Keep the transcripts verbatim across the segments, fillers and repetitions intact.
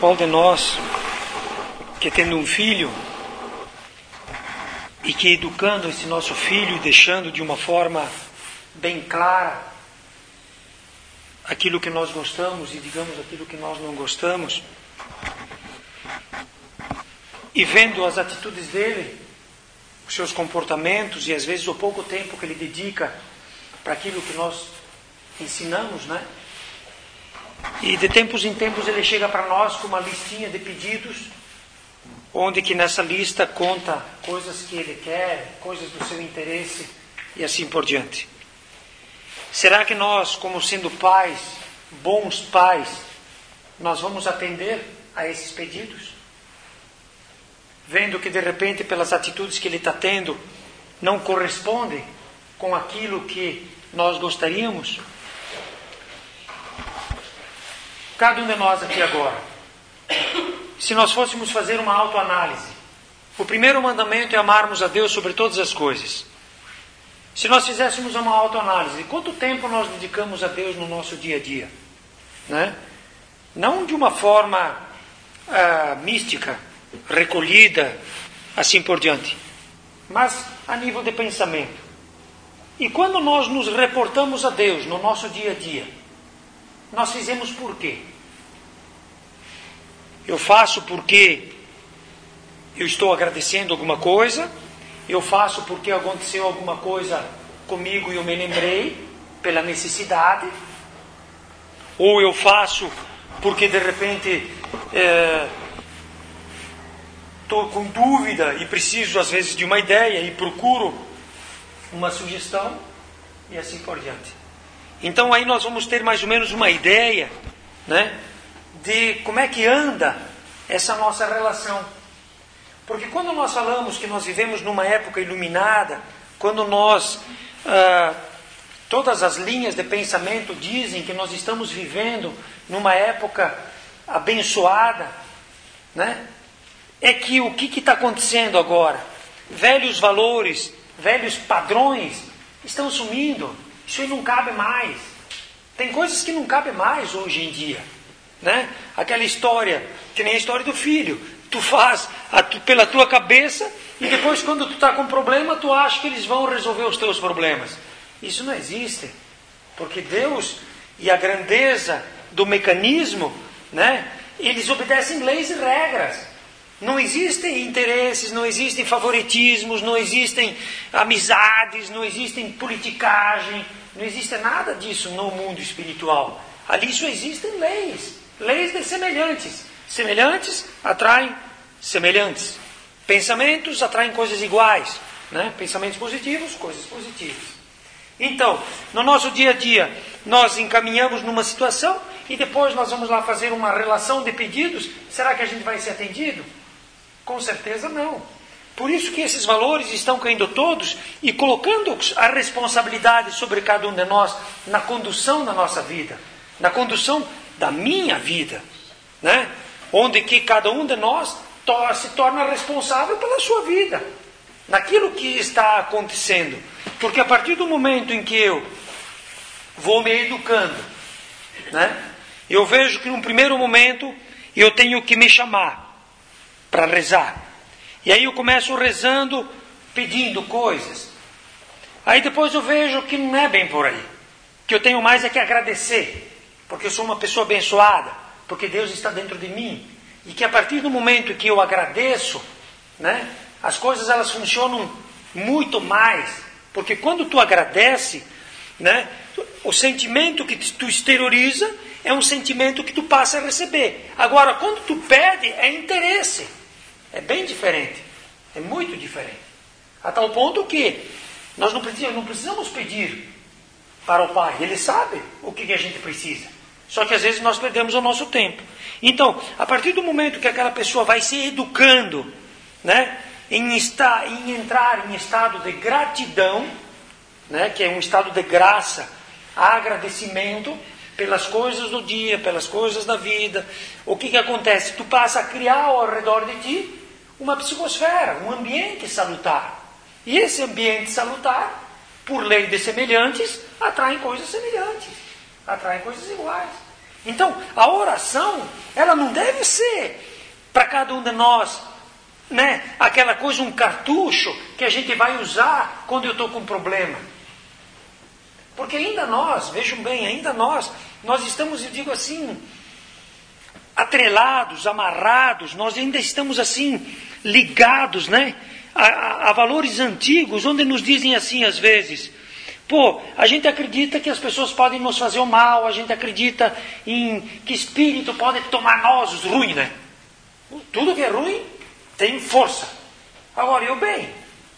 qual de nós que tendo um filho e que educando esse nosso filho, deixando de uma forma bem clara aquilo que nós gostamos e digamos aquilo que nós não gostamos, e vendo as atitudes dele, os seus comportamentos e às vezes o pouco tempo que ele dedica para aquilo que nós ensinamos, né? E de tempos em tempos ele chega para nós com uma listinha de pedidos, onde que nessa lista conta coisas que ele quer, coisas do seu interesse e assim por diante. Será que nós, como sendo pais, bons pais, nós vamos atender a esses pedidos? Vendo que de repente pelas atitudes que ele está tendo não corresponde com aquilo que nós gostaríamos? Cada um de nós aqui agora, se nós fôssemos fazer uma autoanálise, o primeiro mandamento é amarmos a Deus sobre todas as coisas. Se nós fizéssemos uma autoanálise, quanto tempo nós dedicamos a Deus no nosso dia a dia? Né? Não de uma forma ah, mística, recolhida, assim por diante, mas a nível de pensamento. E quando nós nos reportamos a Deus no nosso dia a dia, nós fizemos por quê? Eu faço porque eu estou agradecendo alguma coisa, eu faço porque aconteceu alguma coisa comigo e eu me lembrei, pela necessidade, ou eu faço porque de repente estou é, com dúvida e preciso às vezes de uma ideia e procuro uma sugestão e assim por diante. Então aí nós vamos ter mais ou menos uma ideia, né, de como é que anda essa nossa relação. Porque quando nós falamos que nós vivemos numa época iluminada, quando nós, ah, todas as linhas de pensamento dizem que nós estamos vivendo numa época abençoada, né? É que o que está acontecendo agora? Velhos valores, velhos padrões estão sumindo. Isso aí não cabe mais. Tem coisas que não cabem mais hoje em dia, né? Aquela história, que nem a história do filho. Tu faz a tu, pela tua cabeça e depois quando tu está com problema, tu acha que eles vão resolver os teus problemas. Isso não existe. Porque Deus e a grandeza do mecanismo, né, eles obedecem leis e regras. Não existem interesses, não existem favoritismos, não existem amizades, não existem politicagem, não existe nada disso no mundo espiritual. Ali só existem leis, leis de semelhantes. Semelhantes atraem semelhantes. Pensamentos atraem coisas iguais, né? Pensamentos positivos, coisas positivas. Então, no nosso dia a dia, nós encaminhamos numa situação e depois nós vamos lá fazer uma relação de pedidos. Será que a gente vai ser atendido? Com certeza não. Por isso que esses valores estão caindo todos e colocando a responsabilidade sobre cada um de nós na condução da nossa vida, na condução da minha vida, né? Onde que cada um de nós to- se torna responsável pela sua vida, naquilo que está acontecendo. Porque a partir do momento em que eu vou me educando, né, eu vejo que num primeiro momento eu tenho que me chamar para rezar. E aí eu começo rezando, pedindo coisas. Aí depois eu vejo que não é bem por aí. Que eu tenho mais é que agradecer, porque eu sou uma pessoa abençoada, porque Deus está dentro de mim. E que a partir do momento que eu agradeço, né, as coisas elas funcionam muito mais. Porque quando tu agradece, né, o sentimento que tu exterioriza é um sentimento que tu passa a receber. Agora, quando tu pede, é interesse. É bem diferente. É muito diferente. A tal ponto que nós não precisamos, não precisamos pedir para o Pai. Ele sabe o que a gente precisa. Só que às vezes nós perdemos o nosso tempo. Então, a partir do momento que aquela pessoa vai se educando, né, em, estar, em entrar em estado de gratidão, né, que é um estado de graça, agradecimento pelas coisas do dia, pelas coisas da vida, o que, que acontece? Tu passa a criar ao redor de ti uma psicosfera, um ambiente salutar. E esse ambiente salutar, por lei de semelhantes, atrai coisas semelhantes, atrai coisas iguais. Então, a oração, ela não deve ser para cada um de nós, né, aquela coisa, um cartucho que a gente vai usar quando eu estou com um problema. Porque ainda nós, vejam bem, ainda nós, nós estamos, eu digo assim, atrelados, amarrados, nós ainda estamos assim, ligados, né, a, a, a valores antigos, onde nos dizem assim às vezes, pô, a gente acredita que as pessoas podem nos fazer o mal, a gente acredita em que espírito pode tomar nós, os ruins, né? Tudo que é ruim tem força. Agora, e o bem?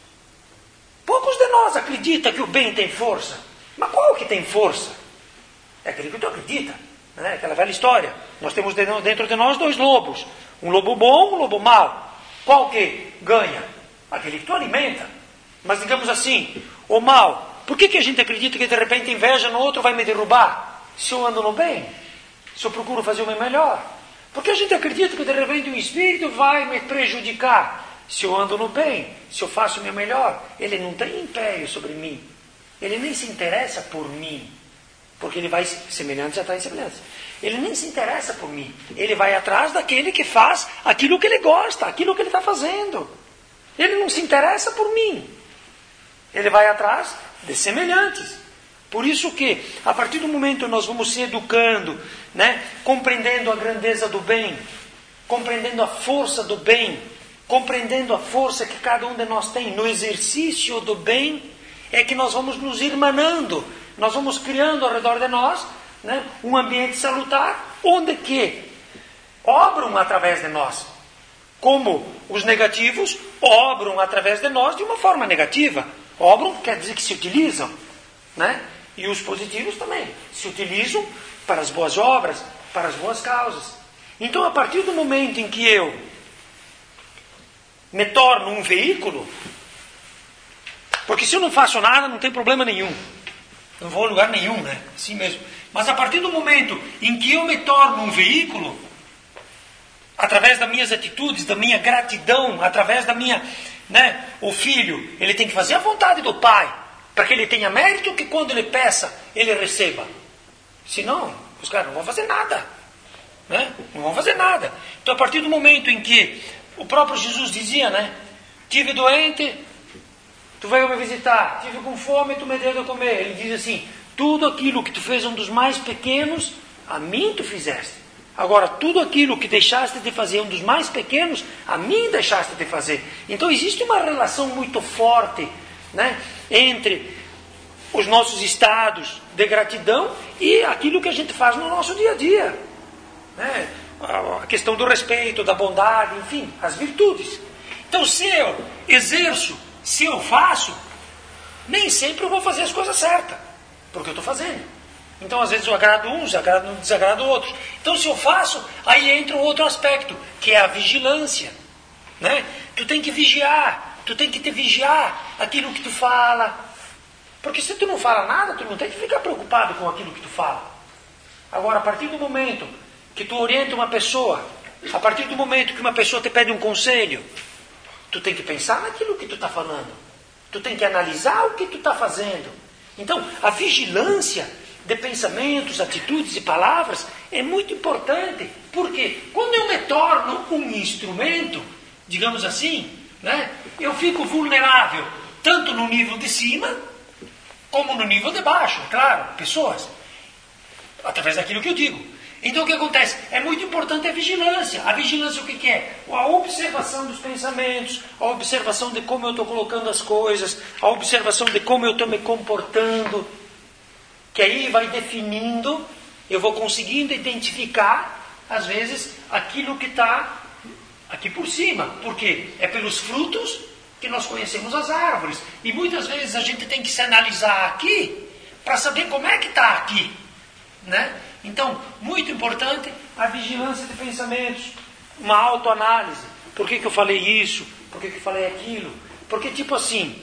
Poucos de nós acreditam que o bem tem força. Mas qual que tem força? É aquele que tu acredita, né? Aquela velha história. Nós temos dentro de nós dois lobos. Um lobo bom, um lobo mau. Qual que ganha? Aquele que tu alimenta. Mas digamos assim, o mal. Por que, que a gente acredita que de repente inveja no outro vai me derrubar? Se eu ando no bem? Se eu procuro fazer o meu melhor? Porque a gente acredita que de repente o espírito vai me prejudicar. Se eu ando no bem, se eu faço o meu melhor, ele não tem império sobre mim. Ele nem se interessa por mim. Porque ele vai, semelhante já está em semelhança. Ele nem se interessa por mim. Ele vai atrás daquele que faz aquilo que ele gosta, aquilo que ele está fazendo. Ele não se interessa por mim. Ele vai atrás de semelhantes. Por isso que, a partir do momento que nós vamos se educando, né, compreendendo a grandeza do bem, compreendendo a força do bem, compreendendo a força que cada um de nós tem no exercício do bem, é que nós vamos nos irmanando, nós vamos criando ao redor de nós, né, um ambiente salutar, onde que obram através de nós. Como os negativos obram através de nós de uma forma negativa. Obram quer dizer que se utilizam, né? E os positivos também se utilizam para as boas obras, para as boas causas. Então, a partir do momento em que eu me torno um veículo, porque se eu não faço nada, não tem problema nenhum. Não vou a lugar nenhum, né? Assim mesmo. Mas a partir do momento em que eu me torno um veículo, através das minhas atitudes, da minha gratidão, através da minha... Né? O filho, ele tem que fazer a vontade do pai, para que ele tenha mérito que quando ele peça, ele receba. Senão, os caras não vão fazer nada. Né? Não vão fazer nada. Então, a partir do momento em que o próprio Jesus dizia, né? Tive doente, tu veio me visitar. Tive com fome, tu me deu de comer. Ele diz assim, tudo aquilo que tu fez a um dos mais pequenos, a mim tu fizeste. Agora, tudo aquilo que deixaste de fazer um dos mais pequenos, a mim deixaste de fazer. Então, existe uma relação muito forte, né, entre os nossos estados de gratidão e aquilo que a gente faz no nosso dia a dia. Né? A questão do respeito, da bondade, enfim, as virtudes. Então, se eu exerço, se eu faço, nem sempre eu vou fazer as coisas certas, porque eu estou fazendo. Então, às vezes, eu agrado uns, agrado, desagrado outros. Então, se eu faço, aí entra um outro aspecto, que é a vigilância. Né? Tu tem que vigiar, tu tem que te vigiar aquilo que tu fala. Porque se tu não fala nada, tu não tem que ficar preocupado com aquilo que tu fala. Agora, a partir do momento que tu orienta uma pessoa, a partir do momento que uma pessoa te pede um conselho, tu tem que pensar naquilo que tu está falando. Tu tem que analisar o que tu está fazendo. Então, a vigilância de pensamentos, atitudes e palavras é muito importante, porque quando eu me torno um instrumento, digamos assim, né, eu fico vulnerável tanto no nível de cima como no nível de baixo, claro, pessoas, através daquilo que eu digo. Então o que acontece? É muito importante a vigilância. A vigilância o que, que é? A observação dos pensamentos, a observação de como eu estou colocando as coisas, a observação de como eu estou me comportando, que aí vai definindo, eu vou conseguindo identificar, às vezes, aquilo que está aqui por cima. Por quê? É pelos frutos que nós conhecemos as árvores. E muitas vezes a gente tem que se analisar aqui, para saber como é que está aqui. Né? Então, muito importante a vigilância de pensamentos, uma autoanálise. Por que, que eu falei isso? Por que, que eu falei aquilo? Porque, tipo assim,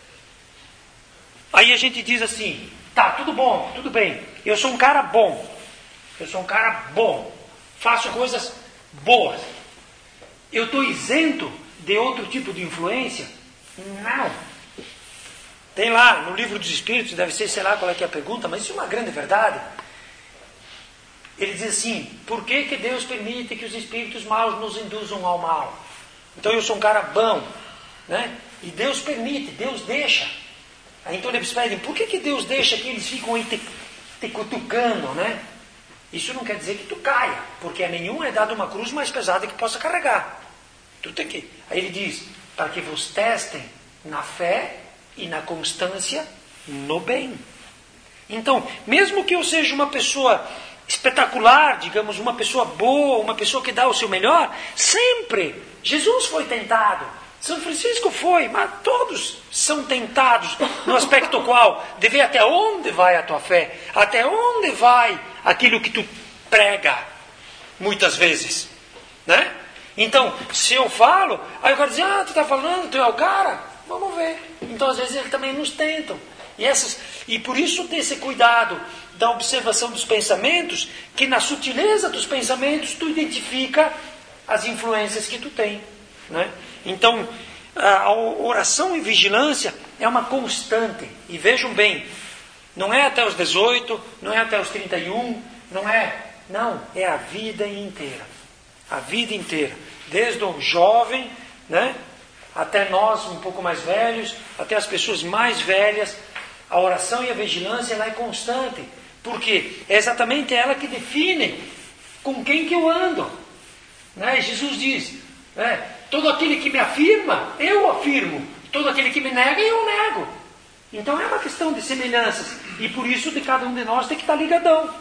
aí a gente diz assim, tá, tudo bom, tudo bem. Eu sou um cara bom. Eu sou um cara bom. Faço coisas boas. Eu estou isento de outro tipo de influência? Não. Tem lá, no livro dos Espíritos, deve ser, sei lá qual é que é a pergunta, mas isso é uma grande verdade. ele diz assim, por que que Deus permite que os espíritos maus nos induzam ao mal? Então eu sou um cara bom, né? E Deus permite, Deus deixa. Aí então eles pedem, por que que Deus deixa que eles ficam aí te, te cutucando, né? Isso não quer dizer que tu caia, porque a nenhum é dado uma cruz mais pesada que possa carregar. Tu tem que... Aí ele diz, para que vos testem na fé e na constância no bem. Então, mesmo que eu seja uma pessoa espetacular, digamos, uma pessoa boa, uma pessoa que dá o seu melhor, sempre Jesus foi tentado, São Francisco foi, mas todos são tentados no aspecto qual, de ver até onde vai a tua fé, até onde vai aquilo que tu prega, muitas vezes, né? Então, se eu falo, aí o cara diz, ah, tu está falando, tu é o cara, vamos ver. Então, às vezes, eles também nos tentam. E, essas, e por isso ter esse cuidado da observação dos pensamentos, que na sutileza dos pensamentos tu identifica as influências que tu tem, né? Então, a oração e vigilância é uma constante. E vejam bem, não é até os dezoito, não é até os trinta e um, não é... Não, é a vida inteira. A vida inteira. Desde o jovem, né, até nós um pouco mais velhos, até as pessoas mais velhas, a oração e a vigilância ela é constante. Porque é exatamente ela que define com quem que eu ando. Né? Jesus diz, né, todo aquele que me afirma, eu afirmo. Todo aquele que me nega, eu nego. Então é uma questão de semelhanças. E por isso de cada um de nós tem que estar ligadão.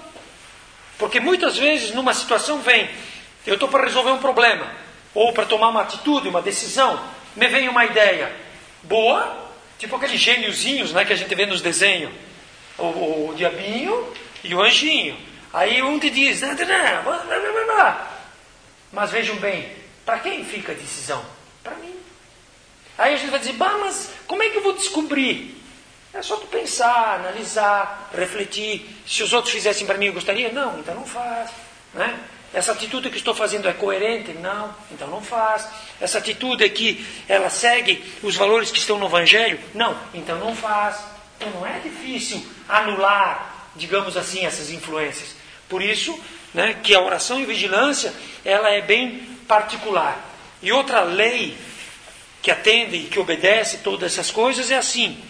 Porque muitas vezes numa situação vem, eu estou para resolver um problema, ou para tomar uma atitude, uma decisão, me vem uma ideia boa, tipo aqueles gêniozinhos, né, que a gente vê nos desenhos, o, o diabinho e o anjinho. Aí um te diz, não, não, não, não. Mas vejam bem, para quem fica a decisão? Para mim. Aí a gente vai dizer, bah, mas como é que eu vou descobrir? É só tu pensar, analisar, refletir. Se os outros fizessem para mim, eu gostaria? Não, então não faz, né? Essa atitude que estou fazendo é coerente? Não, então não faz. Essa atitude aqui, ela segue os valores que estão no Evangelho? Não, então não faz. Então não é difícil anular, digamos assim, essas influências. Por isso, né, que a oração e vigilância, ela é bem particular. E outra lei que atende e que obedece todas essas coisas é assim.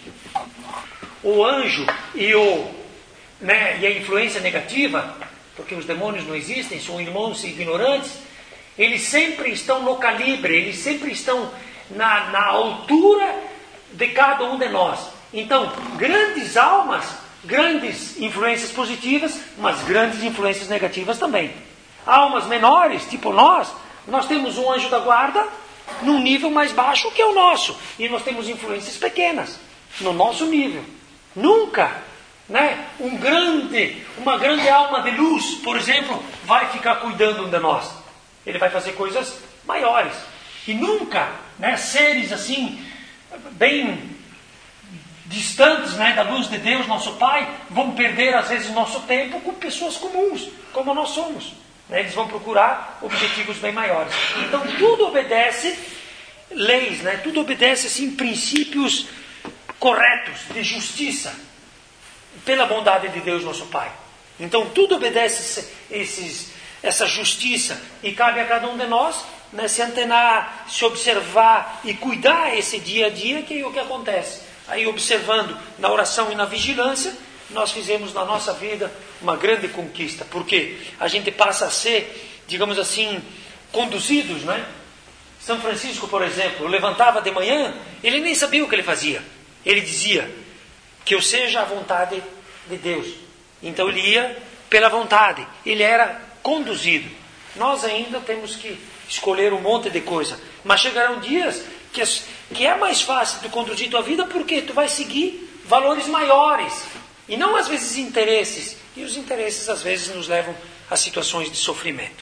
O anjo e, o, né, e a influência negativa, porque os demônios não existem, são irmãos ignorantes, eles sempre estão no calibre, eles sempre estão na, na altura de cada um de nós. Então, grandes almas, grandes influências positivas, mas grandes influências negativas também. Almas menores, tipo nós, nós temos um anjo da guarda num nível mais baixo que é o nosso. E nós temos influências pequenas, no nosso nível. Nunca, né, um grande, uma grande alma de luz, por exemplo, vai ficar cuidando de nós. Ele vai fazer coisas maiores. E nunca, né, seres assim, bem distantes, né, da luz de Deus, nosso Pai, vão perder às vezes nosso tempo com pessoas comuns, como nós somos. Né? Eles vão procurar objetivos bem maiores. Então tudo obedece leis, né? Tudo obedece assim, princípios corretos, de justiça, pela bondade de Deus nosso Pai. Então tudo obedece esses, essa justiça, e cabe a cada um de nós, né, se antenar, se observar e cuidar esse dia a dia, que é o que acontece. Aí observando na oração e na vigilância, nós fizemos na nossa vida uma grande conquista, porque a gente passa a ser, digamos assim, conduzidos, né? São Francisco, por exemplo, levantava de manhã, ele nem sabia o que ele fazia. Ele dizia, que eu seja a vontade de Deus. Então ele ia pela vontade, ele era conduzido. Nós ainda temos que escolher um monte de coisa, mas chegarão dias que, que é mais fácil de conduzir tua vida, porque tu vai seguir valores maiores, e não às vezes interesses, e os interesses às vezes nos levam a situações de sofrimento.